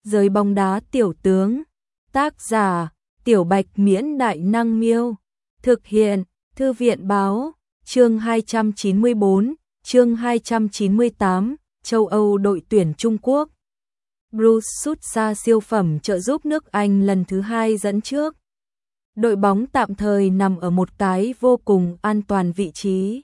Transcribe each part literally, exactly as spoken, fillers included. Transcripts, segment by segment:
Giới bóng đá tiểu tướng. Tác giả: Tiểu Bạch Miễn Đại Năng Miêu. Thực hiện: Thư viện báo. Chương hai trăm chín mươi bốn, chương hai trăm chín mươi tám, châu Âu đội tuyển Trung Quốc. Bruce sút ra siêu phẩm trợ giúp nước Anh lần thứ hai dẫn trước. Đội bóng tạm thời nằm ở một cái vô cùng an toàn vị trí.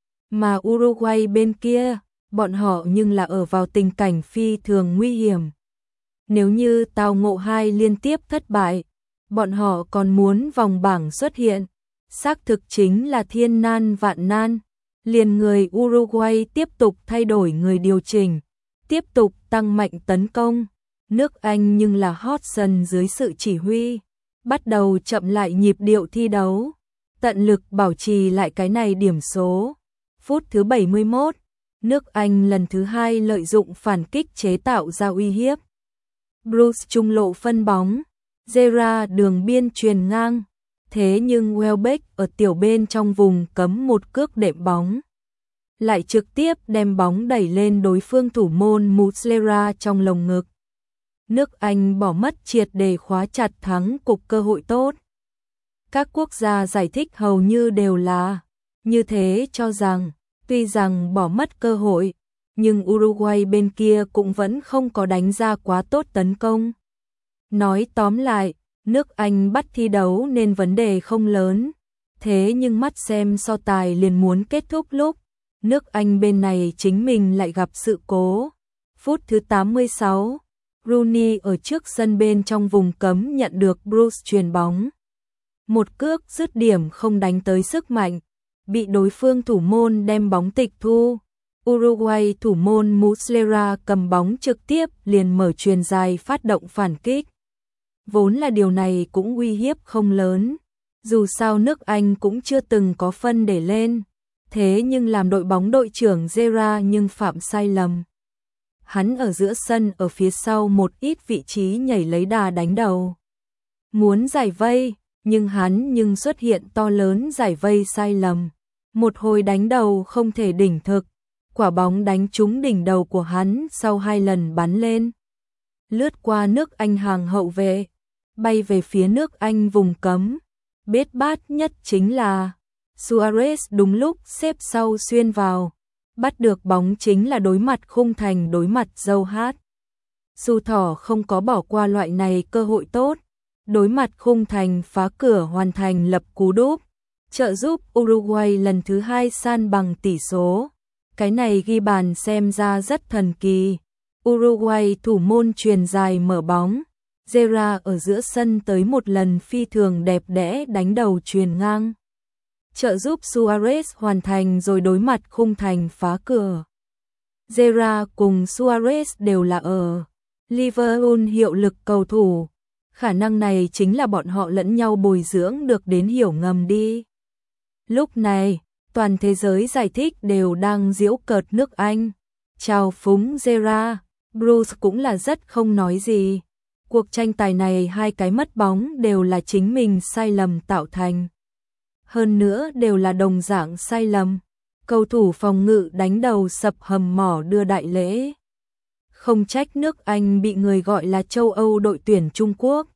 Mà Uruguay bên kia, bọn họ nhưng là ở vào tình cảnh phi thường nguy hiểm. Nếu như tao ngộ hai liên tiếp thất bại, bọn họ còn muốn vòng bảng xuất hiện. Xác thực chính là thiên nan vạn nan. Liền người Uruguay tiếp tục thay đổi người điều chỉnh, tiếp tục tăng mạnh tấn công. Nước Anh nhưng là Hodgson dưới sự chỉ huy, bắt đầu chậm lại nhịp điệu thi đấu, tận lực bảo trì lại cái này điểm số. Phút thứ bảy mươi mốt, nước Anh lần thứ hai lợi dụng phản kích chế tạo ra uy hiếp. Bruce trung lộ phân bóng, Gerrard đường biên truyền ngang, thế nhưng Welbeck ở tiểu bên trong vùng cấm một cước đệm bóng, lại trực tiếp đem bóng đẩy lên đối phương thủ môn Muslera trong lồng ngực. Nước Anh bỏ mất triệt để khóa chặt thắng cục cơ hội tốt. Các quốc gia giải thích hầu như đều là như thế, cho rằng tuy rằng bỏ mất cơ hội, nhưng Uruguay bên kia cũng vẫn không có đánh ra quá tốt tấn công. Nói tóm lại, nước Anh bắt thi đấu nên vấn đề không lớn. Thế nhưng mắt xem so tài liền muốn kết thúc lúc, nước Anh bên này chính mình lại gặp sự cố. Phút thứ tám mươi sáu, Rooney ở trước sân bên trong vùng cấm nhận được Bruce chuyền bóng. Một cước dứt điểm không đánh tới sức mạnh, bị đối phương thủ môn đem bóng tịch thu. Uruguay thủ môn Muslera cầm bóng trực tiếp liền mở chuyền dài phát động phản kích. Vốn là điều này cũng uy hiếp không lớn, dù sao nước Anh cũng chưa từng có phân để lên. Thế nhưng làm đội bóng đội trưởng Gerrard nhưng phạm sai lầm. Hắn ở giữa sân ở phía sau một ít vị trí nhảy lấy đà đánh đầu, muốn giải vây, nhưng hắn nhưng xuất hiện to lớn giải vây sai lầm. Một hồi đánh đầu không thể đỉnh thực, quả bóng đánh trúng đỉnh đầu của hắn sau hai lần bắn lên, lướt qua nước Anh hàng hậu vệ, bay về phía nước Anh vùng cấm. Bết bát nhất chính là Suarez đúng lúc xếp sau xuyên vào, bắt được bóng chính là đối mặt khung thành đối mặt dâu hát. Su Thỏ không có bỏ qua loại này cơ hội tốt, đối mặt khung thành phá cửa hoàn thành lập cú đúp, trợ giúp Uruguay lần thứ hai san bằng tỷ số. Cái này ghi bàn xem ra rất thần kỳ. Uruguay thủ môn chuyền dài mở bóng, Gerrard ở giữa sân tới một lần phi thường đẹp đẽ đánh đầu chuyền ngang, trợ giúp Suarez hoàn thành rồi đối mặt khung thành phá cửa. Gerrard cùng Suarez đều là ở Liverpool hiệu lực cầu thủ, khả năng này chính là bọn họ lẫn nhau bồi dưỡng được đến hiểu ngầm đi. Lúc này, toàn thế giới giải thích đều đang giễu cợt nước Anh, chào phúng Gerrard. Bruce cũng là rất không nói gì. Cuộc tranh tài này hai cái mất bóng đều là chính mình sai lầm tạo thành. Hơn nữa đều là đồng dạng sai lầm. Cầu thủ phòng ngự đánh đầu sập hầm mỏ đưa đại lễ. Không trách nước Anh bị người gọi là châu Âu đội tuyển Trung Quốc.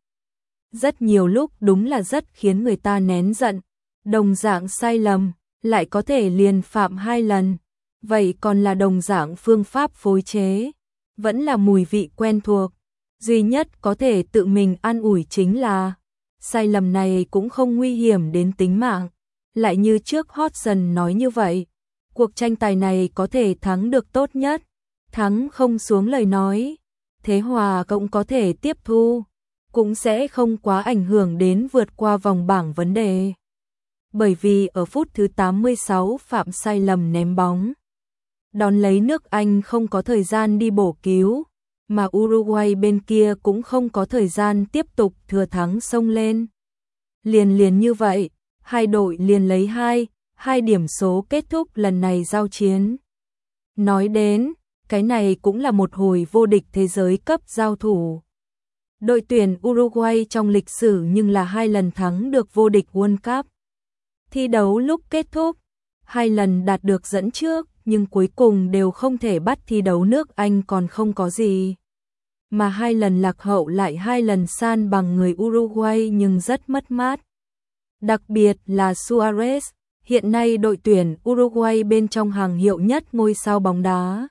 Rất nhiều lúc đúng là rất khiến người ta nén giận. Đồng dạng sai lầm, lại có thể liền phạm hai lần. Vậy còn là đồng dạng phương pháp phối chế, vẫn là mùi vị quen thuộc. Duy nhất có thể tự mình an ủi chính là sai lầm này cũng không nguy hiểm đến tính mạng. Lại như trước Hodgson nói như vậy, cuộc tranh tài này có thể thắng được tốt nhất. Thắng không xuống lời nói, thế hòa cũng có thể tiếp thu, cũng sẽ không quá ảnh hưởng đến vượt qua vòng bảng vấn đề. Bởi vì ở phút thứ tám mươi sáu phạm sai lầm ném bóng, đón lấy nước Anh không có thời gian đi bổ cứu, mà Uruguay bên kia cũng không có thời gian tiếp tục thừa thắng xông lên. Liền liền như vậy, hai đội liền lấy hai, hai điểm số kết thúc lần này giao chiến. Nói đến, cái này cũng là một hồi vô địch thế giới cấp giao thủ. Đội tuyển Uruguay trong lịch sử nhưng là hai lần thắng được vô địch World Cup. Thi đấu lúc kết thúc, hai lần đạt được dẫn trước, nhưng cuối cùng đều không thể bắt thi đấu nước Anh còn không có gì. mà hai lần lạc hậu lại hai lần san bằng người Uruguay nhưng rất mất mát. Đặc biệt là Suarez, hiện nay đội tuyển Uruguay bên trong hàng hiệu nhất ngôi sao bóng đá.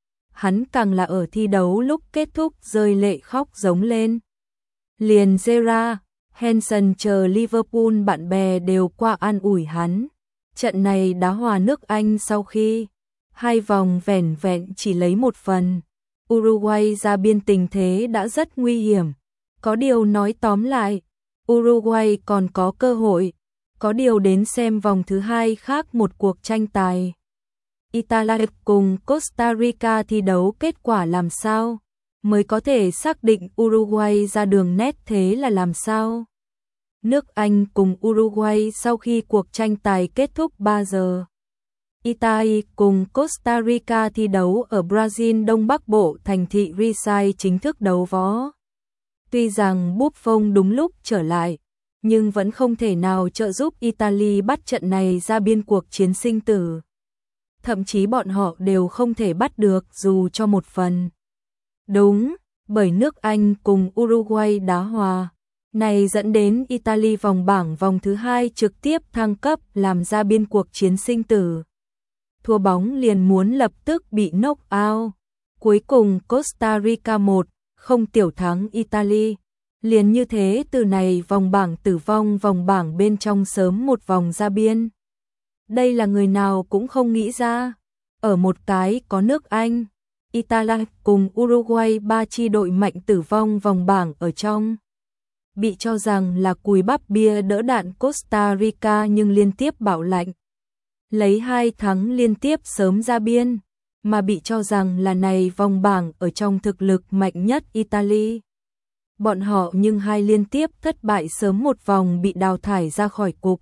Hắn càng là ở thi đấu lúc kết thúc rơi lệ khóc giống lên. Liền Gerrard, Henderson chờ Liverpool bạn bè đều qua an ủi hắn. Trận này đá hòa nước Anh sau khi hai vòng vẻn vẹn chỉ lấy một phần. Uruguay ra biên tình thế đã rất nguy hiểm. Có điều nói tóm lại, Uruguay còn có cơ hội. Có điều đến xem vòng thứ hai khác một cuộc tranh tài. Italia cùng Costa Rica thi đấu kết quả làm sao, mới có thể xác định Uruguay ra đường nét thế là làm sao. Nước Anh cùng Uruguay sau khi cuộc tranh tài kết thúc ba giờ. Italia cùng Costa Rica thi đấu ở Brazil Đông Bắc Bộ thành thị Recife chính thức đấu võ. Tuy rằng Buffon đúng lúc trở lại, nhưng vẫn không thể nào trợ giúp Italy bắt trận này ra biên cuộc chiến sinh tử. Thậm chí bọn họ đều không thể bắt được dù cho một phần. Đúng, bởi nước Anh cùng Uruguay đá hòa, này dẫn đến Italy vòng bảng vòng thứ hai trực tiếp thăng cấp làm ra biên cuộc chiến sinh tử. Thua bóng liền muốn lập tức bị knock out. Cuối cùng Costa Rica một không tiểu thắng Italy. Liền như thế từ này vòng bảng tử vong vòng bảng bên trong sớm một vòng ra biên. Đây là người nào cũng không nghĩ ra. Ở một cái có nước Anh, Italia cùng Uruguay ba chi đội mạnh tử vong vòng bảng ở trong. Bị cho rằng là cùi bắp bia đỡ đạn Costa Rica nhưng liên tiếp bảo lạnh. Lấy hai thắng liên tiếp sớm ra biên, mà bị cho rằng là này vòng bảng ở trong thực lực mạnh nhất Italy. Bọn họ nhưng hai liên tiếp thất bại sớm một vòng bị đào thải ra khỏi cục.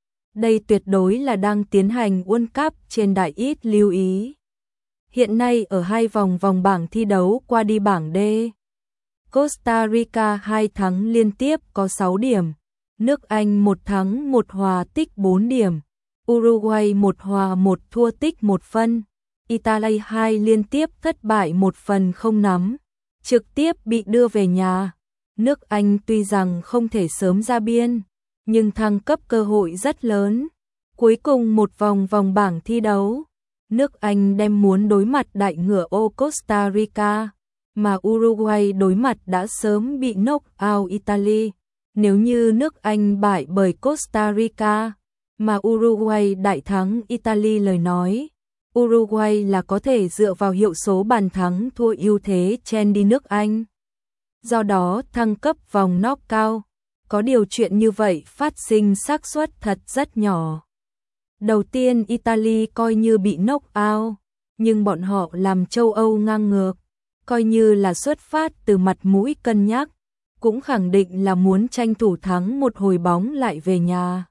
Đây tuyệt đối là đang tiến hành World Cup trên đại ít lưu ý. Hiện nay ở hai vòng vòng bảng thi đấu qua đi bảng D. Costa Rica hai thắng liên tiếp có sáu điểm. Nước Anh một thắng một hòa tích bốn điểm. Uruguay một hòa một thua tích một phân. Italy hai liên tiếp thất bại một phần không nắm. Trực tiếp bị đưa về nhà. Nước Anh tuy rằng không thể sớm ra biên, nhưng thăng cấp cơ hội rất lớn. Cuối cùng một vòng vòng bảng thi đấu, nước Anh đem muốn đối mặt đại ngựa ô Costa Rica, mà Uruguay đối mặt đã sớm bị knock out Italy. Nếu như nước Anh bại bởi Costa Rica, mà Uruguay đại thắng Italy lời nói, Uruguay là có thể dựa vào hiệu số bàn thắng thua ưu thế chen đi nước Anh. Do đó thăng cấp vòng knockout, có điều chuyện như vậy phát sinh xác suất thật rất nhỏ. Đầu tiên Italy coi như bị knock out, nhưng bọn họ làm châu Âu ngang ngược, coi như là xuất phát từ mặt mũi cân nhắc, cũng khẳng định là muốn tranh thủ thắng một hồi bóng lại về nhà.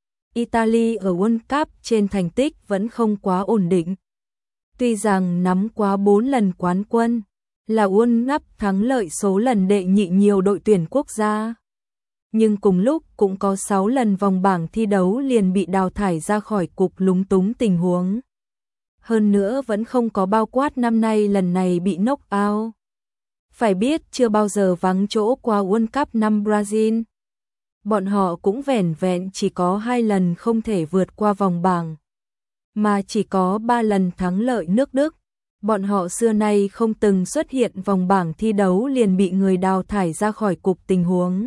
Italy ở World Cup trên thành tích vẫn không quá ổn định. Tuy rằng nắm quá bốn lần quán quân, là World Cup thắng lợi số lần đệ nhị nhiều đội tuyển quốc gia, nhưng cùng lúc cũng có sáu lần vòng bảng thi đấu liền bị đào thải ra khỏi cục lúng túng tình huống. Hơn nữa vẫn không có bao quát năm nay lần này bị knock out. Phải biết chưa bao giờ vắng chỗ qua World Cup năm Brazil. Bọn họ cũng vẻn vẹn chỉ có hai lần không thể vượt qua vòng bảng, mà chỉ có ba lần thắng lợi nước Đức. Bọn họ xưa nay không từng xuất hiện vòng bảng thi đấu liền bị người đào thải ra khỏi cục tình huống.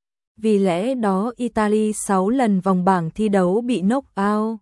Vì lẽ đó Italy sáu lần vòng bảng thi đấu bị knock out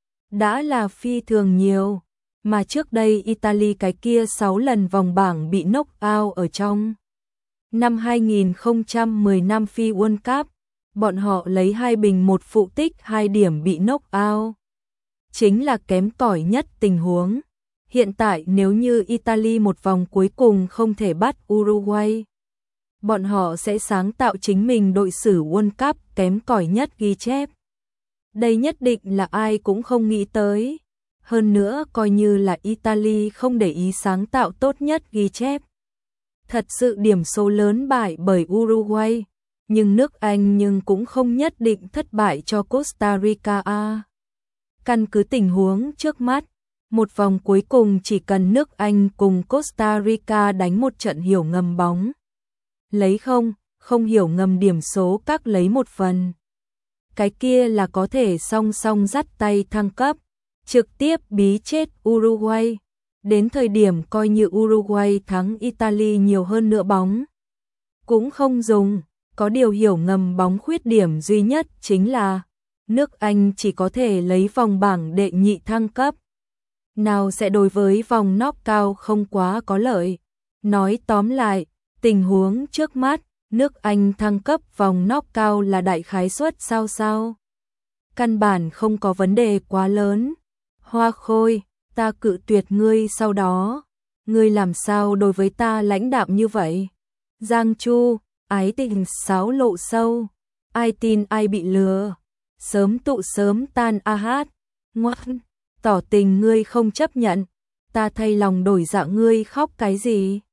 đã là phi thường nhiều, mà trước đây Italy cái kia sáu lần vòng bảng bị knock out ở trong. Năm hai nghìn không trăm mười năm phi World Cup, bọn họ lấy hai bình một phụ tích hai điểm bị knock out. Chính là kém cỏi nhất tình huống. Hiện tại nếu như Italy một vòng cuối cùng không thể bắt Uruguay, bọn họ sẽ sáng tạo chính mình đội sử World Cup kém cỏi nhất ghi chép. Đây nhất định là ai cũng không nghĩ tới. Hơn nữa coi như là Italy không để ý sáng tạo tốt nhất ghi chép. Thật sự điểm số lớn bại bởi Uruguay, nhưng nước Anh nhưng cũng không nhất định thất bại cho Costa Rica. Căn cứ tình huống trước mắt, Một vòng cuối cùng chỉ cần nước Anh cùng Costa Rica đánh một trận hiểu ngầm bóng. Lấy không, không hiểu ngầm điểm số các lấy một phần. Cái kia là có thể song song dắt tay thăng cấp, trực tiếp bí chết Uruguay. Đến thời điểm coi như Uruguay thắng Italy nhiều hơn nữa bóng cũng không dùng, có điều hiểu ngầm bóng khuyết điểm duy nhất chính là nước Anh chỉ có thể lấy vòng bảng đệ nhị thăng cấp. Nào sẽ đối với vòng knockout không quá có lợi. Nói tóm lại, tình huống trước mắt, nước Anh thăng cấp vòng knockout là đại khái suất sao sao. Căn bản không có vấn đề quá lớn. Hoa Khôi, ta cự tuyệt ngươi sau đó. Ngươi làm sao đối với ta lãnh đạm như vậy? Giang Chu, ái tình sáo lộ sâu. Ai tin ai bị lừa. Sớm tụ sớm tan a hát. Ngoan, tỏ tình ngươi không chấp nhận. Ta thay lòng đổi dạ ngươi khóc cái gì?